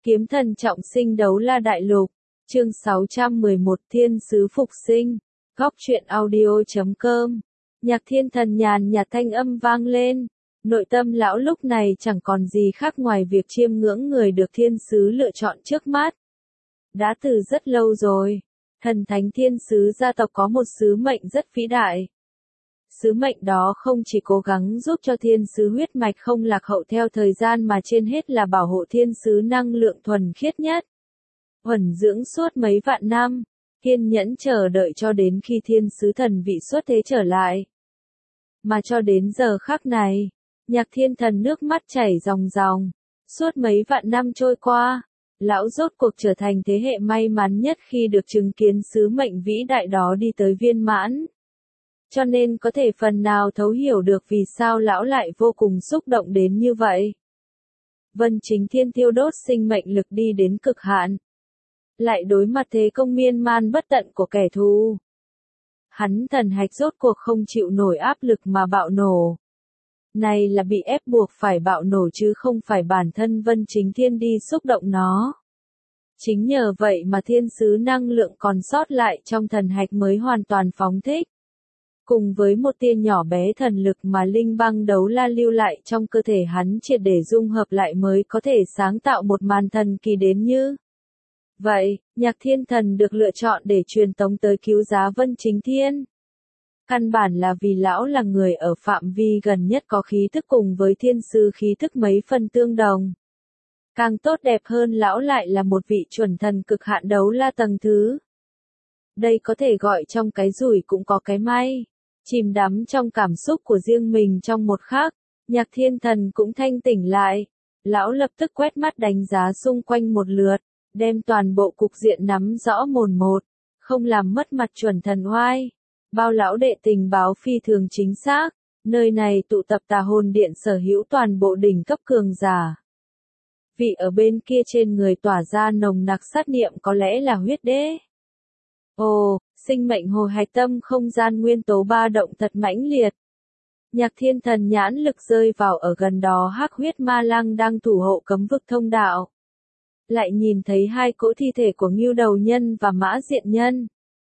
Kiếm thần trọng sinh đấu la đại lục, chương 611 thiên sứ phục sinh, góc truyện audio.com. Nhạc thiên thần nhàn nhạt thanh âm vang lên, nội tâm lão lúc này chẳng còn gì khác ngoài việc chiêm ngưỡng người được thiên sứ lựa chọn trước mắt. Đã từ rất lâu rồi, thần thánh thiên sứ gia tộc có một sứ mệnh rất vĩ đại. Sứ mệnh đó không chỉ cố gắng giúp cho thiên sứ huyết mạch không lạc hậu theo thời gian mà trên hết là bảo hộ thiên sứ năng lượng thuần khiết nhất. Huẩn dưỡng suốt mấy vạn năm, kiên nhẫn chờ đợi cho đến khi thiên sứ thần vị xuất thế trở lại. Mà cho đến giờ khắc này, nhạc thiên thần nước mắt chảy ròng ròng. Suốt mấy vạn năm trôi qua, lão rốt cuộc trở thành thế hệ may mắn nhất khi được chứng kiến sứ mệnh vĩ đại đó đi tới viên mãn. Cho nên có thể phần nào thấu hiểu được vì sao lão lại vô cùng xúc động đến như vậy. Vân Chính Thiên thiêu đốt sinh mệnh lực đi đến cực hạn. Lại đối mặt thế công miên man bất tận của kẻ thù. Hắn thần hạch rốt cuộc không chịu nổi áp lực mà bạo nổ. Này là bị ép buộc phải bạo nổ chứ không phải bản thân Vân Chính Thiên đi xúc động nó. Chính nhờ vậy mà thiên sứ năng lượng còn sót lại trong thần hạch mới hoàn toàn phóng thích. Cùng với một tia nhỏ bé thần lực mà linh băng đấu la lưu lại trong cơ thể hắn triệt để dung hợp lại mới có thể sáng tạo một màn thần kỳ đến như. Vậy, nhạc thiên thần được lựa chọn để truyền tống tới cứu giá Vân Chính Thiên. Căn bản là vì lão là người ở phạm vi gần nhất có khí thức cùng với thiên sứ khí thức mấy phần tương đồng. Càng tốt đẹp hơn lão lại là một vị chuẩn thần cực hạn đấu la tầng thứ. Đây có thể gọi trong cái rủi cũng có cái may. Chìm đắm trong cảm xúc của riêng mình trong một khắc, nhạc thiên thần cũng thanh tỉnh lại. Lão lập tức quét mắt đánh giá xung quanh một lượt, đem toàn bộ cục diện nắm rõ mồn một, không làm mất mặt chuẩn thần oai. Bao lão đệ tình báo phi thường chính xác, nơi này tụ tập tà hồn điện sở hữu toàn bộ đỉnh cấp cường giả. Vị ở bên kia trên người tỏa ra nồng nặc sát niệm có lẽ là huyết đế. Ồ, sinh mệnh hồi hạch tâm không gian nguyên tố ba động thật mãnh liệt. Nhạc thiên thần nhãn lực rơi vào ở gần đó hắc huyết ma lăng đang thủ hộ cấm vực thông đạo. Lại nhìn thấy hai cỗ thi thể của Ngưu Đầu Nhân và Mã Diện Nhân.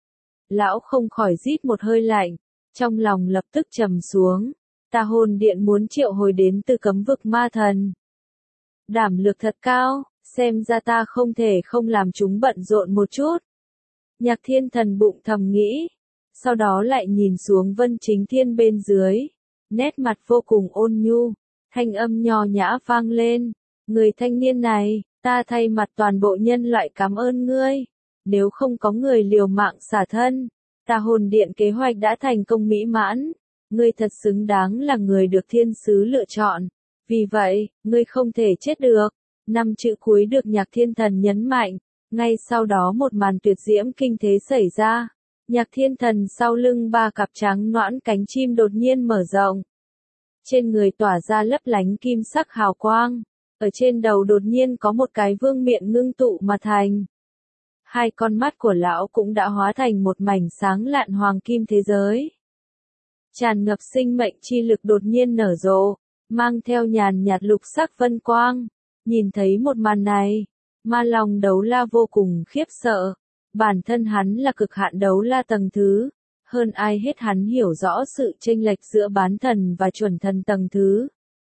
Lão không khỏi rít một hơi lạnh, trong lòng lập tức trầm xuống. Tà hồn điện muốn triệu hồi đến từ cấm vực ma thần. Đảm lực thật cao, xem ra ta không thể không làm chúng bận rộn một chút. Nhạc thiên thần bụng thầm nghĩ, sau đó lại nhìn xuống Vân Chính Thiên bên dưới, nét mặt vô cùng ôn nhu, thanh âm nho nhã vang lên, người thanh niên này, ta thay mặt toàn bộ nhân loại cảm ơn ngươi, nếu không có người liều mạng xả thân, tà hồn điện kế hoạch đã thành công mỹ mãn, ngươi thật xứng đáng là người được thiên sứ lựa chọn, vì vậy, ngươi không thể chết được, 5 chữ cuối được nhạc thiên thần nhấn mạnh. Ngay sau đó một màn tuyệt diễm kinh thế xảy ra, nhạc thiên thần sau lưng ba cặp trắng nõn cánh chim đột nhiên mở rộng. Trên người tỏa ra lấp lánh kim sắc hào quang, ở trên đầu đột nhiên có một cái vương miện ngưng tụ mà thành. Hai con mắt của lão cũng đã hóa thành một mảnh sáng lạn hoàng kim thế giới. Tràn ngập sinh mệnh chi lực đột nhiên nở rộ, mang theo nhàn nhạt lục sắc vân quang. Nhìn thấy một màn này, Ma Long đấu la vô cùng khiếp sợ, bản thân hắn là cực hạn đấu la tầng thứ, hơn ai hết hắn hiểu rõ sự chênh lệch giữa bán thần và chuẩn thần tầng thứ.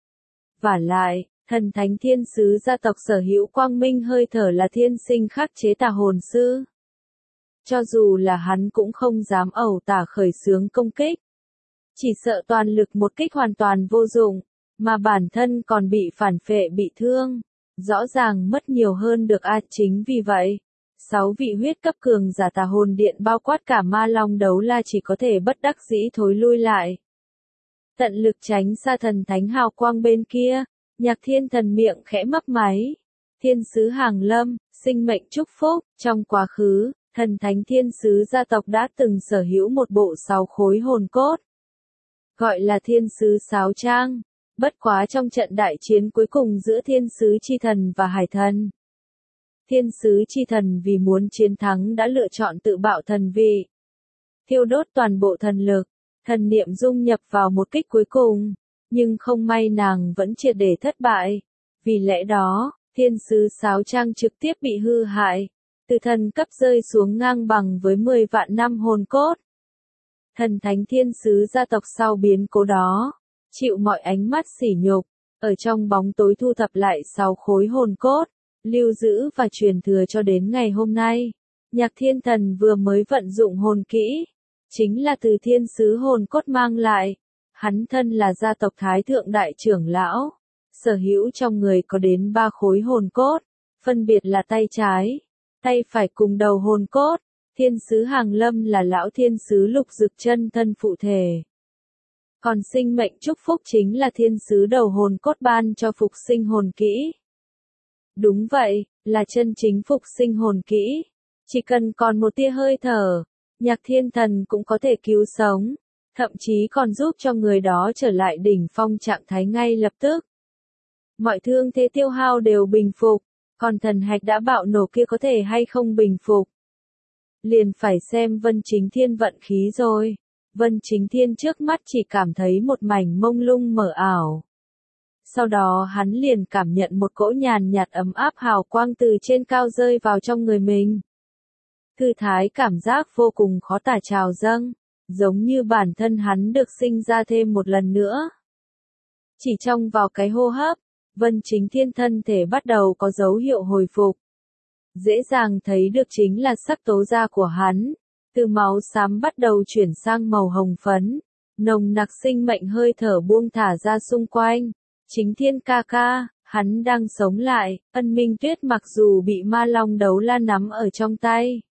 Vả lại, thần thánh thiên sứ gia tộc sở hữu quang minh hơi thở là thiên sinh khắc chế tà hồn sư. Cho dù là hắn cũng không dám ẩu tả khởi xướng công kích. Chỉ sợ toàn lực một kích hoàn toàn vô dụng, mà bản thân còn bị phản phệ bị thương. Rõ ràng mất nhiều hơn được chính vì vậy, 6 vị huyết cấp cường giả tà hồn điện bao quát cả Ma Long đấu la chỉ có thể bất đắc dĩ thối lui lại. Tận lực tránh xa thần thánh hào quang bên kia, nhạc thiên thần miệng khẽ mấp máy. Thiên sứ hàng lâm, sinh mệnh chúc phúc, trong quá khứ, thần thánh thiên sứ gia tộc đã từng sở hữu một bộ 6 khối hồn cốt. Gọi là thiên sứ sáo trang. Bất quá trong trận đại chiến cuối cùng giữa thiên sứ chi thần và hải thần. Thiên sứ chi thần vì muốn chiến thắng đã lựa chọn tự bạo thần vị. Thiêu đốt toàn bộ thần lực, thần niệm dung nhập vào một kích cuối cùng. Nhưng không may nàng vẫn triệt để thất bại. Vì lẽ đó, Thiên sứ sáo trang trực tiếp bị hư hại, từ thần cấp rơi xuống ngang bằng với 10 vạn năm hồn cốt. Thần thánh thiên sứ gia tộc sau biến cố đó, chịu mọi ánh mắt sỉ nhục, ở trong bóng tối thu thập lại 6 khối hồn cốt, lưu giữ và truyền thừa cho đến ngày hôm nay. Nhạc Thiên Thần vừa mới vận dụng hồn kỹ, chính là từ thiên sứ hồn cốt mang lại. Hắn thân là gia tộc Thái Thượng Đại Trưởng Lão, sở hữu trong người có đến 3 khối hồn cốt, phân biệt là tay trái, tay phải cùng đầu hồn cốt. Thiên sứ Hàng Lâm là lão thiên sứ Lục Dực chân thân phụ thể. Còn sinh mệnh chúc phúc chính là thiên sứ đầu hồn cốt ban cho phục sinh hồn kỹ. Đúng vậy, là chân chính phục sinh hồn kỹ. Chỉ cần còn một tia hơi thở, Nhạc Thiên Thần cũng có thể cứu sống, thậm chí còn giúp cho người đó trở lại đỉnh phong trạng thái ngay lập tức. Mọi thương thế tiêu hao đều bình phục, còn thần hạch đã bạo nổ kia có thể hay không bình phục. Liền phải xem Vân Chính Thiên vận khí rồi. Vân Chính Thiên trước mắt chỉ cảm thấy một mảnh mông lung mờ ảo. Sau đó hắn liền cảm nhận một cỗ nhàn nhạt ấm áp hào quang từ trên cao rơi vào trong người mình. Thư thái cảm giác vô cùng khó tả trào dâng, giống như bản thân hắn được sinh ra thêm một lần nữa. Chỉ trong vào cái hô hấp, Vân Chính Thiên thân thể bắt đầu có dấu hiệu hồi phục. Dễ dàng thấy được chính là sắc tố da của hắn, từ máu xám bắt đầu chuyển sang màu hồng phấn, nồng nặc sinh mệnh hơi thở buông thả ra xung quanh. Chính Thiên ca ca, hắn đang sống lại. Ân Minh Tuyết mặc dù bị ma long đấu la nắm ở trong tay,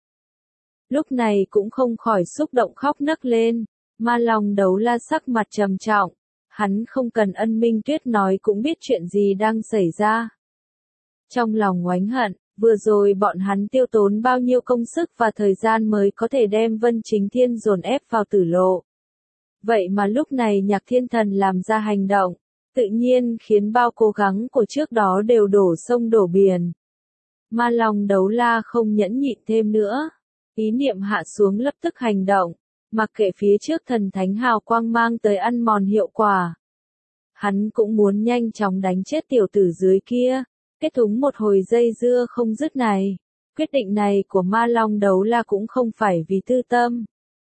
lúc này cũng không khỏi xúc động khóc nấc lên. Ma long đấu la sắc mặt trầm trọng, hắn không cần Ân Minh Tuyết nói cũng biết chuyện gì đang xảy ra. Trong lòng oánh hận, vừa rồi bọn hắn tiêu tốn bao nhiêu công sức và thời gian mới có thể đem Vân Chính Thiên dồn ép vào tử lộ. Vậy mà lúc này Nhạc Thiên Thần làm ra hành động, tự nhiên khiến bao cố gắng của trước đó đều đổ sông đổ biển. Ma long đấu la không nhẫn nhịn thêm nữa, ý niệm hạ xuống lập tức hành động, mặc kệ phía trước thần thánh hào quang mang tới ăn mòn hiệu quả. Hắn cũng muốn nhanh chóng đánh chết tiểu tử dưới kia, kết thúc một hồi dây dưa không dứt này. Quyết định này của ma long đấu la cũng không phải vì tư tâm,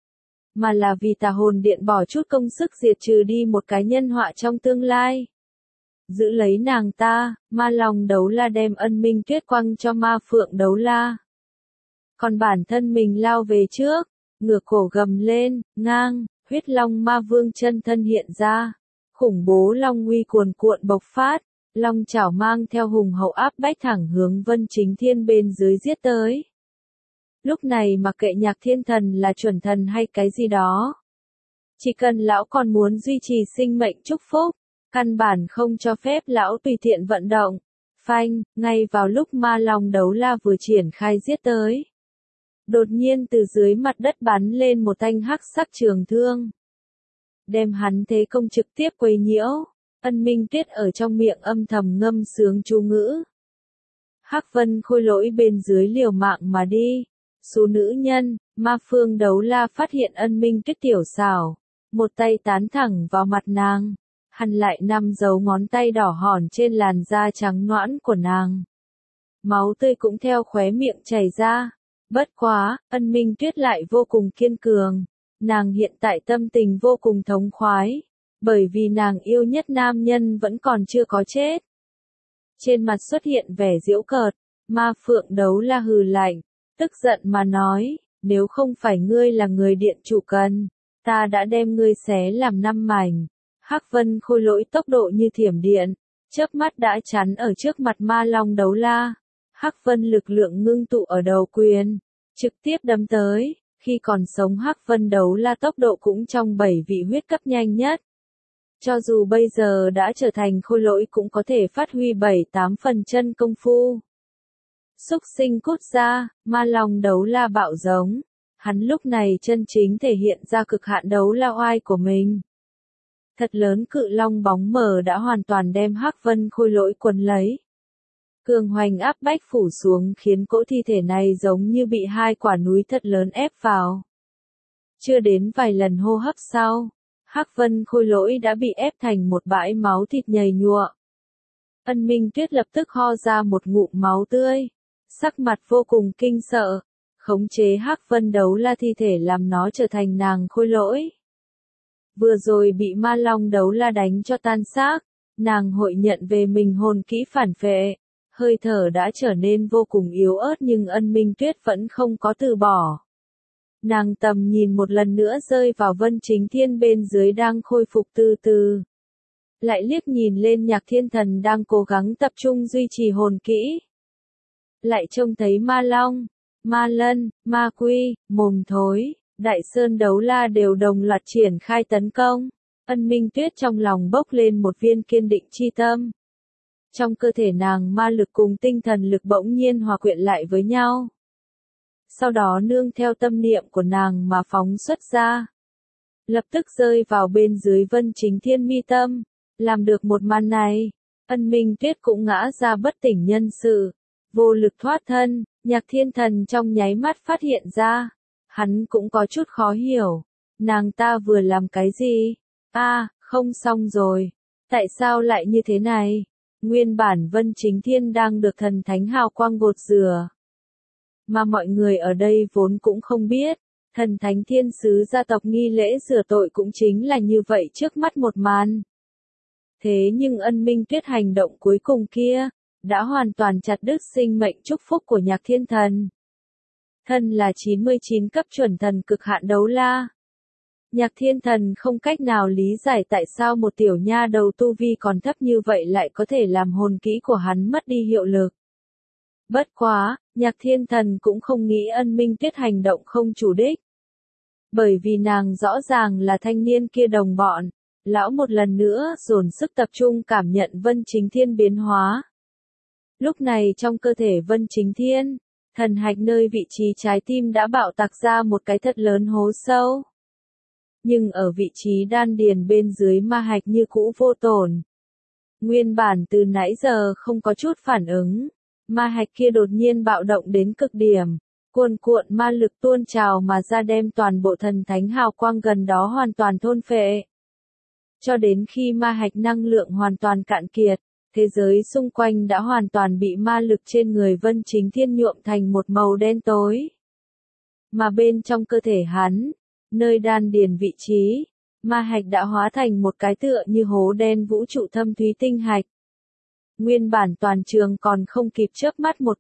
mà là vì tà hồn điện bỏ chút công sức diệt trừ đi một cái nhân họa trong tương lai. Giữ lấy nàng ta, ma long đấu la đem Ân Minh Tuyết quăng cho ma phượng đấu la. Còn bản thân mình lao về trước, ngửa cổ gầm lên, ngang, huyết long ma vương chân thân hiện ra. Khủng bố long uy cuồn cuộn bộc phát, long chảo mang theo hùng hậu áp bách thẳng hướng Vân Chính Thiên bên dưới giết tới. Lúc này mặc kệ Nhạc Thiên Thần là chuẩn thần hay cái gì đó, chỉ cần lão còn muốn duy trì sinh mệnh chúc phúc, căn bản không cho phép lão tùy tiện vận động. Phanh, ngay vào lúc ma long đấu la vừa triển khai giết tới, đột nhiên từ dưới mặt đất bắn lên một thanh hắc sắc trường thương, đem hắn thế công trực tiếp quấy nhiễu. Ân Minh Tuyết ở trong miệng âm thầm ngâm sướng chú ngữ. Hắc Vân Khôi Lỗi bên dưới liều mạng mà đi. Số nữ nhân, ma phương đấu la phát hiện Ân Minh Tuyết tiểu xảo, một tay tán thẳng vào mặt nàng, hằn lại 5 dấu ngón tay đỏ hòn trên làn da trắng nõn của nàng. Máu tươi cũng theo khóe miệng chảy ra. Bất quá, Ân Minh Tuyết lại vô cùng kiên cường. Nàng hiện tại tâm tình vô cùng thống khoái, bởi vì nàng yêu nhất nam nhân vẫn còn chưa có chết. Trên mặt xuất hiện vẻ giễu cợt, ma phượng đấu la hừ lạnh, tức giận mà nói, nếu không phải ngươi là người điện chủ cần, ta đã đem ngươi xé làm 5 mảnh. Hắc Vân Khôi Lỗi tốc độ như thiểm điện, chớp mắt đã chắn ở trước mặt ma long đấu la. Hắc Vân lực lượng ngưng tụ ở đầu quyền, trực tiếp đâm tới. Khi còn sống Hắc Vân đấu la tốc độ cũng trong 7 vị huyết cấp nhanh nhất. Cho dù bây giờ đã trở thành khôi lỗi cũng có thể phát huy 7-8 phần chân công phu. Xúc sinh cút ra, ma long đấu la bạo giống. Hắn lúc này chân chính thể hiện ra cực hạn đấu la oai của mình. Thật lớn cự long bóng mờ đã hoàn toàn đem Hắc Vân Khôi Lỗi quấn lấy. Cường hoành áp bách phủ xuống khiến cỗ thi thể này giống như bị 2 quả núi thật lớn ép vào. Chưa đến vài lần hô hấp sau, Hắc Vân Khôi Lỗi đã bị ép thành một bãi máu thịt nhầy nhụa. Ân Minh Tuyết lập tức ho ra một ngụm máu tươi, sắc mặt vô cùng kinh sợ, khống chế Hắc Vân Đấu La thi thể làm nó trở thành nàng khôi lỗi. Vừa rồi bị Ma Long Đấu La đánh cho tan xác, nàng hội nhận về mình hồn kỹ phản phệ, hơi thở đã trở nên vô cùng yếu ớt nhưng Ân Minh Tuyết vẫn không có từ bỏ. Nàng tầm nhìn một lần nữa rơi vào Vân Chính Thiên bên dưới đang khôi phục từ từ. Lại liếc nhìn lên Nhạc Thiên Thần đang cố gắng tập trung duy trì hồn kỹ. Lại trông thấy Ma Long, Ma Lân, Ma Quy, Mồm Thối, Đại Sơn Đấu La đều đồng loạt triển khai tấn công. Ân Minh Tuyết trong lòng bốc lên một viên kiên định chi tâm. Trong cơ thể nàng ma lực cùng tinh thần lực bỗng nhiên hòa quyện lại với nhau. Sau đó nương theo tâm niệm của nàng mà phóng xuất ra. Lập tức rơi vào bên dưới Vân Chính Thiên mi tâm. Làm được một màn này, Ân Minh Tuyết cũng ngã ra bất tỉnh nhân sự. Vô lực thoát thân, Nhạc Thiên Thần trong nháy mắt phát hiện ra. Hắn cũng có chút khó hiểu. Nàng ta vừa làm cái gì? Không xong rồi. Tại sao lại như thế này? Nguyên bản Vân Chính Thiên đang được thần thánh hào quang gột rửa. Mà mọi người ở đây vốn cũng không biết. Thần thánh thiên sứ gia tộc nghi lễ rửa tội cũng chính là như vậy trước mắt một màn. Thế nhưng Ân Minh Tuyết hành động cuối cùng kia, đã hoàn toàn chặt đứt sinh mệnh chúc phúc của Nhạc Thiên Thần. Thân là 99 cấp chuẩn thần cực hạn đấu la. Nhạc Thiên Thần không cách nào lý giải tại sao một tiểu nha đầu tu vi còn thấp như vậy lại có thể làm hồn kỹ của hắn mất đi hiệu lực. Bất quá, Nhạc Thiên Thần cũng không nghĩ Ân Minh Tuyết hành động không chủ đích. Bởi vì nàng rõ ràng là thanh niên kia đồng bọn, lão một lần nữa dồn sức tập trung cảm nhận Vân Chính Thiên biến hóa. Lúc này trong cơ thể Vân Chính Thiên, thần hạch nơi vị trí trái tim đã bạo tạc ra một cái thật lớn hố sâu. Nhưng ở vị trí đan điền bên dưới ma hạch như cũ vô tổn. Nguyên bản từ nãy giờ không có chút phản ứng, ma hạch kia đột nhiên bạo động đến cực điểm, cuồn cuộn ma lực tuôn trào mà ra đem toàn bộ thần thánh hào quang gần đó hoàn toàn thôn phệ. Cho đến khi ma hạch năng lượng hoàn toàn cạn kiệt, thế giới xung quanh đã hoàn toàn bị ma lực trên người Vân Chính Thiên nhuộm thành một màu đen tối. Mà bên trong cơ thể hắn, nơi đan điền vị trí, ma hạch đã hóa thành một cái tựa như hố đen vũ trụ thâm thúy tinh hạch. Nguyên bản toàn trường còn không kịp chớp mắt một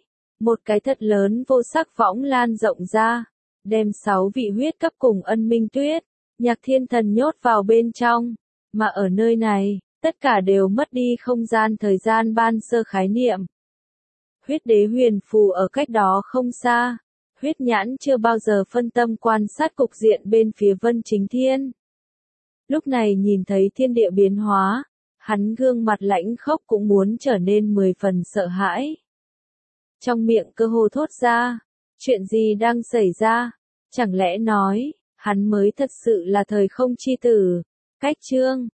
cái thật lớn vô sắc võng lan rộng ra, đem 6 vị huyết cấp cùng Ân Minh Tuyết, Nhạc Thiên Thần nhốt vào bên trong, mà ở nơi này, tất cả đều mất đi không gian thời gian ban sơ khái niệm. Huyết đế huyền phù ở cách đó không xa. Huyết nhãn chưa bao giờ phân tâm quan sát cục diện bên phía Vân Chính Thiên. Lúc này nhìn thấy thiên địa biến hóa, hắn gương mặt lãnh khốc cũng muốn trở nên 10 phần sợ hãi. Trong miệng cơ hồ thốt ra, chuyện gì đang xảy ra? Chẳng lẽ nói, hắn mới thật sự là thời không chi tử? Cách chương